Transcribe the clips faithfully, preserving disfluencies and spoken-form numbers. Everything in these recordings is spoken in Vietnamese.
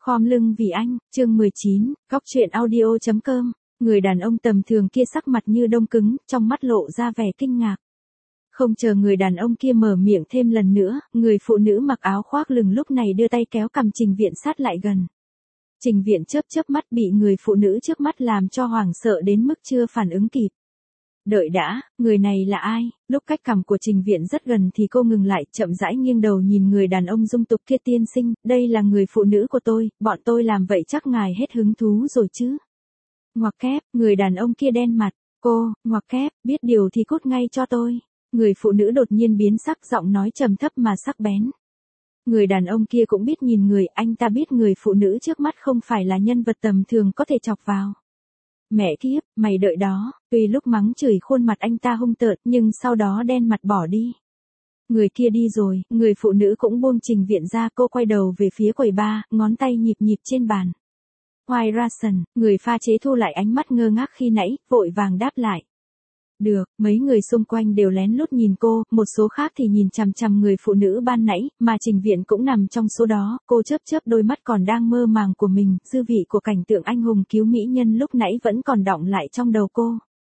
Khom lưng vì anh, chương mười chín, góc truyện audio.com. Người đàn ông tầm thường kia sắc mặt như đông cứng, trong mắt lộ ra vẻ kinh ngạc. Không chờ người đàn ông kia mở miệng thêm lần nữa, người phụ nữ mặc áo khoác lừng lúc này đưa tay kéo cằm Trình Viện sát lại gần. Trình Viện chớp chớp mắt bị người phụ nữ trước mắt làm cho hoảng sợ đến mức chưa phản ứng kịp. Đợi đã, người này là ai? Lúc cách cằm của Trình Viện rất gần thì cô ngừng lại, chậm rãi nghiêng đầu nhìn người đàn ông dung tục kia. Tiên sinh, đây là người phụ nữ của tôi, bọn tôi làm vậy chắc ngài hết hứng thú rồi chứ? Ngoặc kép, người đàn ông kia đen mặt, cô, ngoặc kép, biết điều thì cút ngay cho tôi. Người phụ nữ đột nhiên biến sắc, giọng nói trầm thấp mà sắc bén. Người đàn ông kia cũng biết nhìn người, anh ta biết người phụ nữ trước mắt không phải là nhân vật tầm thường có thể chọc vào. Mẹ kiếp, mày đợi đó, tuy lúc mắng chửi khuôn mặt anh ta hung tợn nhưng sau đó đen mặt bỏ đi. Người kia đi rồi, người phụ nữ cũng buông Trình Viện ra, cô quay đầu về phía quầy bar, ngón tay nhịp nhịp trên bàn. White Russian, người pha chế thu lại ánh mắt ngơ ngác khi nãy, vội vàng đáp lại. Được, mấy người xung quanh đều lén lút nhìn cô, một số khác thì nhìn chằm chằm người phụ nữ ban nãy, mà Trình Viện cũng nằm trong số đó. Cô chớp chớp đôi mắt còn đang mơ màng của mình, dư vị của cảnh tượng anh hùng cứu mỹ nhân lúc nãy vẫn còn đọng lại trong đầu cô.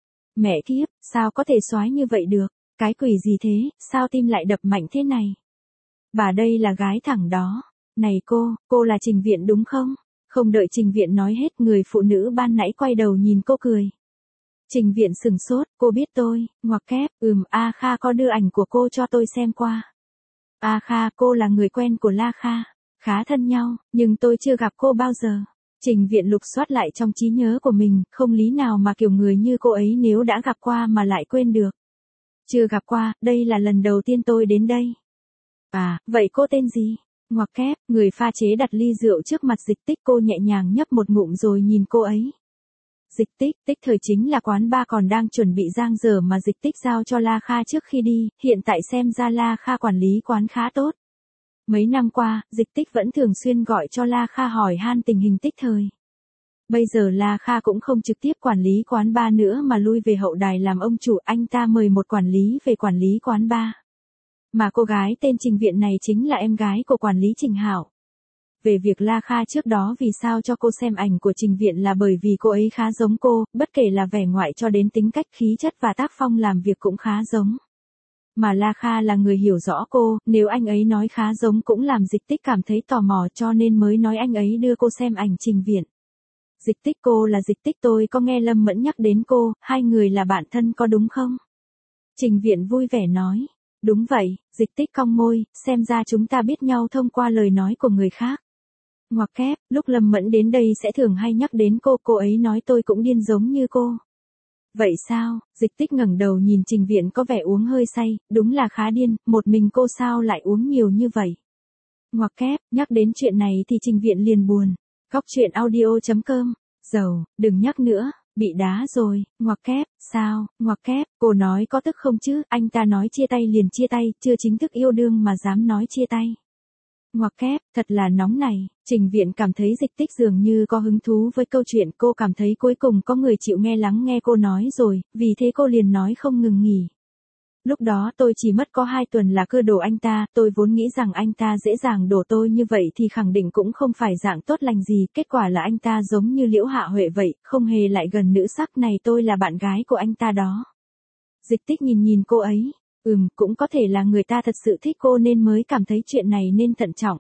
Mẹ kiếp, sao có thể soái như vậy được? Cái quỷ gì thế, sao tim lại đập mạnh thế này? Bà đây là gái thẳng đó. Này cô, cô là Trình Viện đúng không? Không đợi Trình Viện nói hết, người phụ nữ ban nãy quay đầu nhìn cô cười. Trình Viện sừng sốt, cô biết tôi, ngoặc kép, ừm, A Kha có đưa ảnh của cô cho tôi xem qua. A Kha, cô là người quen của La Kha, khá thân nhau, nhưng tôi chưa gặp cô bao giờ. Trình Viện lục soát lại trong trí nhớ của mình, không lý nào mà kiểu người như cô ấy nếu đã gặp qua mà lại quên được. Chưa gặp qua, đây là lần đầu tiên tôi đến đây. À, vậy cô tên gì? Ngoặc kép, người pha chế đặt ly rượu trước mặt Dịch Tích, cô nhẹ nhàng nhấp một ngụm rồi nhìn cô ấy. Dịch Tích, tích thời chính là quán bar còn đang chuẩn bị giang dở mà Dịch Tích giao cho La Kha trước khi đi, hiện tại xem ra La Kha quản lý quán khá tốt. Mấy năm qua, Dịch Tích vẫn thường xuyên gọi cho La Kha hỏi han tình hình tích thời. Bây giờ La Kha cũng không trực tiếp quản lý quán bar nữa mà lui về hậu đài làm ông chủ, anh ta mời một quản lý về quản lý quán bar. Mà cô gái tên Trình Viện này chính là em gái của quản lý Trình Hảo. Về việc La Kha trước đó vì sao cho cô xem ảnh của Trình Viện là bởi vì cô ấy khá giống cô, bất kể là vẻ ngoại cho đến tính cách khí chất và tác phong làm việc cũng khá giống. Mà La Kha là người hiểu rõ cô, nếu anh ấy nói khá giống cũng làm Dịch Tích cảm thấy tò mò cho nên mới nói anh ấy đưa cô xem ảnh Trình Viện. Dịch Tích, cô là Dịch Tích, tôi có nghe Lâm Mẫn nhắc đến cô, hai người là bạn thân có đúng không? Trình Viện vui vẻ nói. Đúng vậy, Dịch Tích cong môi, xem ra chúng ta biết nhau thông qua lời nói của người khác. Ngoặc kép, lúc Lâm Mẫn đến đây sẽ thường hay nhắc đến cô, cô ấy nói tôi cũng điên giống như cô. Vậy sao? Dịch Tích ngẩng đầu nhìn Trình Viện có vẻ uống hơi say, đúng là khá điên, một mình cô sao lại uống nhiều như vậy? Ngoặc kép, nhắc đến chuyện này thì Trình Viện liền buồn. Góc truyện audio.com, dầu, đừng nhắc nữa, bị đá rồi, ngoặc kép, sao, ngoặc kép, cô nói có tức không chứ, anh ta nói chia tay liền chia tay, chưa chính thức yêu đương mà dám nói chia tay. Ngoặc kép, thật là nóng này. Trình Viện cảm thấy Dịch Tích dường như có hứng thú với câu chuyện, cô cảm thấy cuối cùng có người chịu nghe lắng nghe cô nói rồi, vì thế cô liền nói không ngừng nghỉ. Lúc đó tôi chỉ mất có hai tuần là cưa đổ anh ta, tôi vốn nghĩ rằng anh ta dễ dàng đổ tôi như vậy thì khẳng định cũng không phải dạng tốt lành gì, kết quả là anh ta giống như Liễu Hạ Huệ vậy, không hề lại gần nữ sắc này, tôi là bạn gái của anh ta đó. Dịch Tích nhìn nhìn cô ấy. Ừm, cũng có thể là người ta thật sự thích cô nên mới cảm thấy chuyện này nên thận trọng.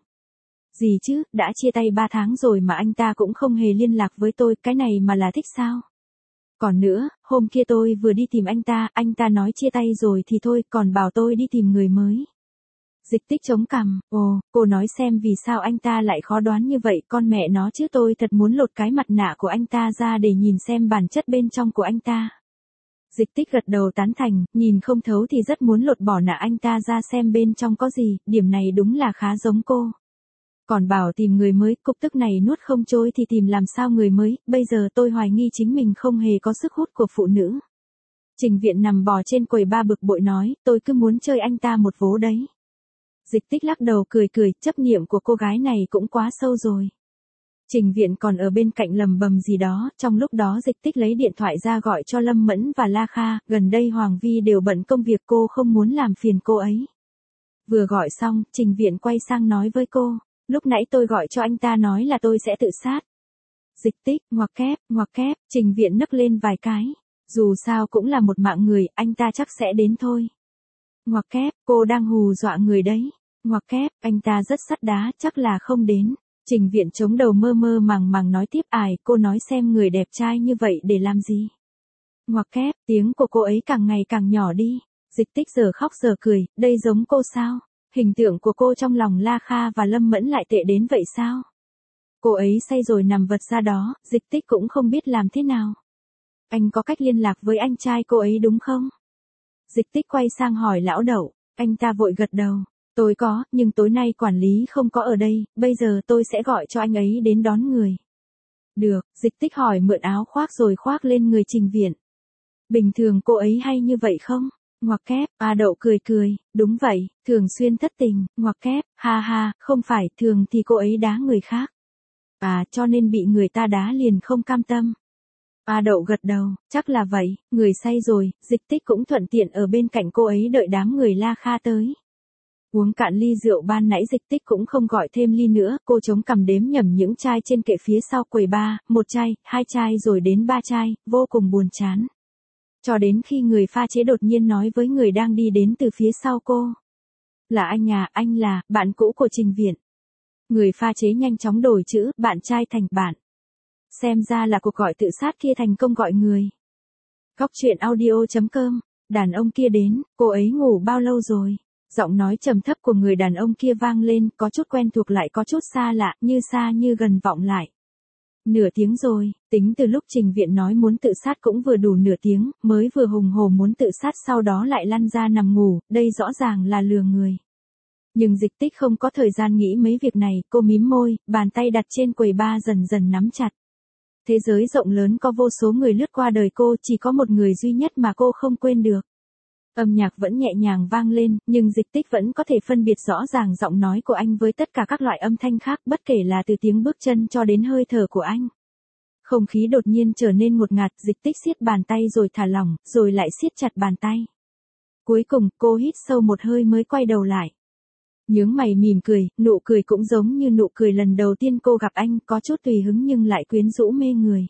Gì chứ, đã chia tay ba tháng rồi mà anh ta cũng không hề liên lạc với tôi, cái này mà là thích sao? Còn nữa, hôm kia tôi vừa đi tìm anh ta, anh ta nói chia tay rồi thì thôi, còn bảo tôi đi tìm người mới. Dịch Tích chống cằm, ồ, cô nói xem vì sao anh ta lại khó đoán như vậy, con mẹ nó chứ, tôi thật muốn lột cái mặt nạ của anh ta ra để nhìn xem bản chất bên trong của anh ta. Dịch Tích gật đầu tán thành, nhìn không thấu thì rất muốn lột bỏ nạ anh ta ra xem bên trong có gì, điểm này đúng là khá giống cô. Còn bảo tìm người mới, cục tức này nuốt không trôi thì tìm làm sao người mới, bây giờ tôi hoài nghi chính mình không hề có sức hút của phụ nữ. Trình Viện nằm bò trên quầy ba bực bội nói, tôi cứ muốn chơi anh ta một vố đấy. Dịch Tích lắc đầu cười cười, chấp niệm của cô gái này cũng quá sâu rồi. Trình Viện còn ở bên cạnh lầm bầm gì đó, trong lúc đó Dịch Tích lấy điện thoại ra gọi cho Lâm Mẫn và La Kha, gần đây Hoàng Vi đều bận công việc, cô không muốn làm phiền cô ấy. Vừa gọi xong, Trình Viện quay sang nói với cô, Lúc nãy tôi gọi cho anh ta nói là tôi sẽ tự sát. Dịch tích, ngoặc kép, ngoặc kép, Trình Viện nấc lên vài cái. Dù sao cũng là một mạng người, anh ta chắc sẽ đến thôi. Ngoặc kép, cô đang hù dọa người đấy. Ngoặc kép, anh ta rất sắt đá, chắc là không đến. Trình Viện chống đầu mơ mơ màng màng nói tiếp, ải, cô nói xem người đẹp trai như vậy để làm gì. Ngoặc kép, tiếng của cô ấy càng ngày càng nhỏ đi. Dịch tích giờ khóc giờ cười, đây giống cô sao? Hình tượng của cô trong lòng La Kha và Lâm Mẫn lại tệ đến vậy sao? Cô ấy say rồi nằm vật ra đó, Dịch tích cũng không biết làm thế nào. Anh có cách liên lạc với anh trai cô ấy đúng không? Dịch tích quay sang hỏi lão Đậu, anh ta vội gật đầu. Tôi có, nhưng tối nay quản lý không có ở đây, bây giờ tôi sẽ gọi cho anh ấy đến đón người. Được, Dịch tích hỏi mượn áo khoác rồi khoác lên người Trình Viện. Bình thường cô ấy hay như vậy không? Ngoặc kép, A Đậu cười cười, đúng vậy, thường xuyên thất tình, ngoặc kép, ha ha, không phải, thường thì cô ấy đá người khác. À, cho nên bị người ta đá liền không cam tâm. A Đậu gật đầu, chắc là vậy, người say rồi, Dịch tích cũng thuận tiện ở bên cạnh cô ấy đợi đám người La Kha tới. Uống cạn ly rượu ban nãy Dịch tích cũng không gọi thêm ly nữa, cô chống cằm đếm nhầm những chai trên kệ phía sau quầy bar, một chai, hai chai rồi đến ba chai, vô cùng buồn chán. Cho đến khi người pha chế đột nhiên nói với người đang đi đến từ phía sau cô. Là anh à, anh là, bạn cũ của Trình Viện. Người pha chế nhanh chóng đổi chữ, bạn trai thành bạn. Xem ra là cuộc gọi tự sát kia thành công gọi người. Góc truyện audio chấm com, đàn ông kia đến, cô ấy ngủ bao lâu rồi? Giọng nói trầm thấp của người đàn ông kia vang lên, có chút quen thuộc lại có chút xa lạ, như xa như gần vọng lại. Nửa tiếng rồi, tính từ lúc Trình Viện nói muốn tự sát cũng vừa đủ nửa tiếng, mới vừa hùng hổ muốn tự sát sau đó lại lăn ra nằm ngủ, đây rõ ràng là lừa người. Nhưng Dịch tích không có thời gian nghĩ mấy việc này, cô mím môi, bàn tay đặt trên quầy bar dần dần nắm chặt. Thế giới rộng lớn có vô số người lướt qua đời cô, chỉ có một người duy nhất mà cô không quên được. Âm nhạc vẫn nhẹ nhàng vang lên, nhưng Dịch tích vẫn có thể phân biệt rõ ràng giọng nói của anh với tất cả các loại âm thanh khác, bất kể là từ tiếng bước chân cho đến hơi thở của anh. Không khí đột nhiên trở nên ngột ngạt, Dịch tích siết bàn tay rồi thả lỏng, rồi lại siết chặt bàn tay. Cuối cùng, cô hít sâu một hơi mới quay đầu lại. Nhướng mày mỉm cười, nụ cười cũng giống như nụ cười lần đầu tiên cô gặp anh, có chút tùy hứng nhưng lại quyến rũ mê người.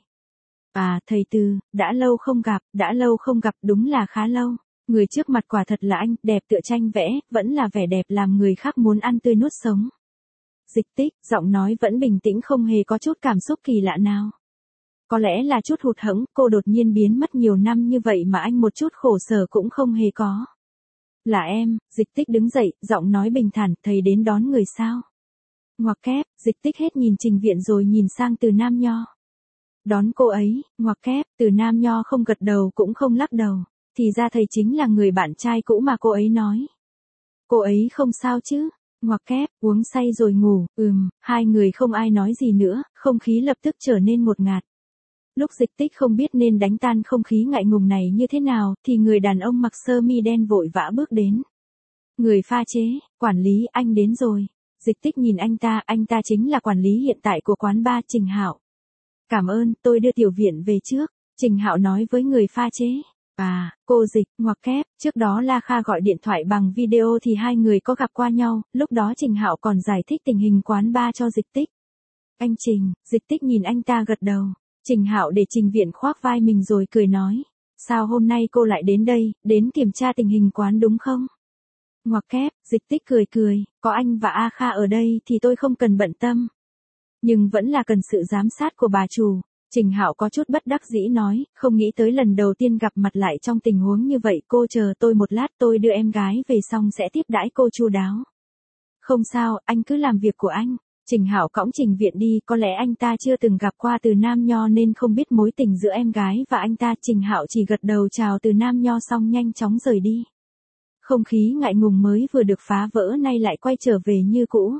À, thầy Từ, đã lâu không gặp, đã lâu không gặp, đúng là khá lâu. Người trước mặt quả thật là anh, đẹp tựa tranh vẽ, vẫn là vẻ đẹp làm người khác muốn ăn tươi nuốt sống. Dịch tích, giọng nói vẫn bình tĩnh không hề có chút cảm xúc kỳ lạ nào. Có lẽ là chút hụt hẫng, cô đột nhiên biến mất nhiều năm như vậy mà anh một chút khổ sở cũng không hề có. Là em, Dịch tích đứng dậy, giọng nói bình thản, thầy đến đón người sao? Ngoặc kép, Dịch tích hết nhìn Trình Viện rồi nhìn sang Từ Nam Nho. Đón cô ấy, ngoặc kép, Từ Nam Nho không gật đầu cũng không lắc đầu. Thì ra thầy chính là người bạn trai cũ mà cô ấy nói. Cô ấy không sao chứ? Ngoặc kép, uống say rồi ngủ, ừm, hai người không ai nói gì nữa, không khí lập tức trở nên ngột ngạt. Lúc Dịch tích không biết nên đánh tan không khí ngại ngùng này như thế nào, thì người đàn ông mặc sơ mi đen vội vã bước đến. Người pha chế, quản lý, anh đến rồi. Dịch tích nhìn anh ta, anh ta chính là quản lý hiện tại của quán bar Trình Hạo. Cảm ơn, tôi đưa Tiểu Viện về trước, Trình Hạo nói với người pha chế. À, cô Dịch, ngoặc kép, trước đó La Kha gọi điện thoại bằng video thì hai người có gặp qua nhau, lúc đó Trình Hạo còn giải thích tình hình quán bar cho Dịch tích. Anh Trình, Dịch tích nhìn anh ta gật đầu. Trình Hạo để Trình Viện khoác vai mình rồi cười nói. Sao hôm nay cô lại đến đây, đến kiểm tra tình hình quán đúng không? Ngoặc kép, Dịch tích cười cười, có anh và A Kha ở đây thì tôi không cần bận tâm. Nhưng vẫn là cần sự giám sát của bà chủ. Trình Hạo có chút bất đắc dĩ nói, không nghĩ tới lần đầu tiên gặp mặt lại trong tình huống như vậy, cô chờ tôi một lát, tôi đưa em gái về xong sẽ tiếp đãi cô chu đáo. Không sao, anh cứ làm việc của anh. Trình Hạo cõng Trình Viện đi, có lẽ anh ta chưa từng gặp qua Từ Nam Nho nên không biết mối tình giữa em gái và anh ta. Trình Hạo chỉ gật đầu chào Từ Nam Nho xong nhanh chóng rời đi. Không khí ngại ngùng mới vừa được phá vỡ nay lại quay trở về như cũ.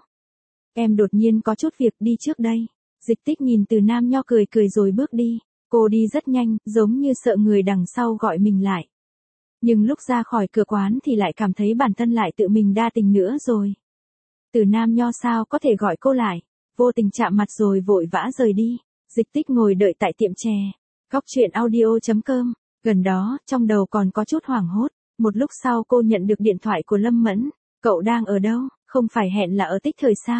Em đột nhiên có chút việc đi trước đây. Dịch tích nhìn Từ Nam Nho cười cười rồi bước đi. Cô đi rất nhanh, giống như sợ người đằng sau gọi mình lại. Nhưng lúc ra khỏi cửa quán thì lại cảm thấy bản thân lại tự mình đa tình nữa rồi. Từ Nam Nho sao có thể gọi cô lại, vô tình chạm mặt rồi vội vã rời đi. Dịch tích ngồi đợi tại tiệm chè. Góc truyện audio chấm com, gần đó, trong đầu còn có chút hoảng hốt. Một lúc sau cô nhận được điện thoại của Lâm Mẫn. Cậu đang ở đâu, không phải hẹn là ở Tích Thời sao?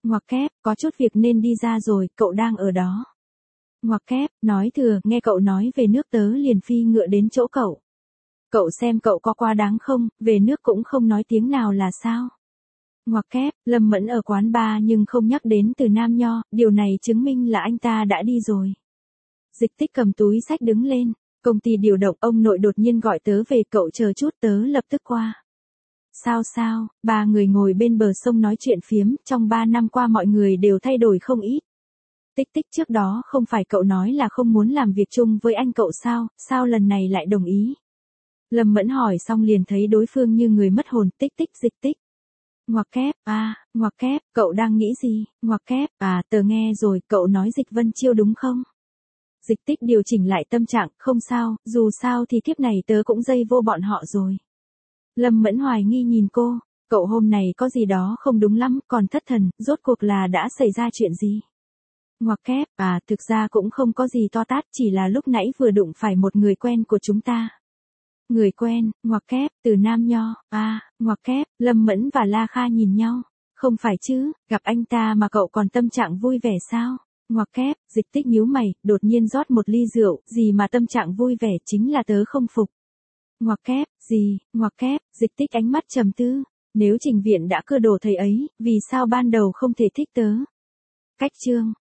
Ngoặc kép, có chút việc nên đi ra rồi, cậu đang ở đó. Ngoặc kép, nói thừa, nghe cậu nói về nước tớ liền phi ngựa đến chỗ cậu. Cậu xem cậu có quá đáng không, về nước cũng không nói tiếng nào là sao? Ngoặc kép, Lâm Mẫn ở quán bar nhưng không nhắc đến từ Nam Nho, điều này chứng minh là anh ta đã đi rồi. Dịch Tích cầm túi xách đứng lên, công ty điều động, ông nội đột nhiên gọi tớ về, cậu chờ chút tớ lập tức qua. Sao sao, ba người ngồi bên bờ sông nói chuyện phiếm, trong ba năm qua mọi người đều thay đổi không ít. Tích Tích, trước đó không phải cậu nói là không muốn làm việc chung với anh cậu sao, sao lần này lại đồng ý? Lâm Mẫn hỏi xong liền thấy đối phương như người mất hồn. Tích Tích, Dịch Tích. Ngoặc kép, à, ngoặc kép, cậu đang nghĩ gì? Ngoặc kép, à, tớ nghe rồi, cậu nói Dịch Vân Chiêu đúng không? Dịch Tích điều chỉnh lại tâm trạng, không sao, dù sao thì kiếp này tớ cũng dây vô bọn họ rồi. Lâm Mẫn hoài nghi nhìn cô, cậu hôm này có gì đó không đúng lắm, còn thất thần, rốt cuộc là đã xảy ra chuyện gì? Ngoặc kép, à, thực ra cũng không có gì to tát, chỉ là lúc nãy vừa đụng phải một người quen của chúng ta. Người quen, ngoặc kép, từ Nam Nho, à, ngoặc kép, Lâm Mẫn và La Kha nhìn nhau. Không phải chứ, gặp anh ta mà cậu còn tâm trạng vui vẻ sao? Ngoặc kép, Dịch Tích nhíu mày, đột nhiên rót một ly rượu, gì mà tâm trạng vui vẻ, chính là tớ không phục. Ngoặc kép, gì, ngoặc kép, Dịch Tích ánh mắt trầm tư. Nếu Trình Viện đã cưa đổ thầy ấy, vì sao ban đầu không thể thích tớ? Cách chương.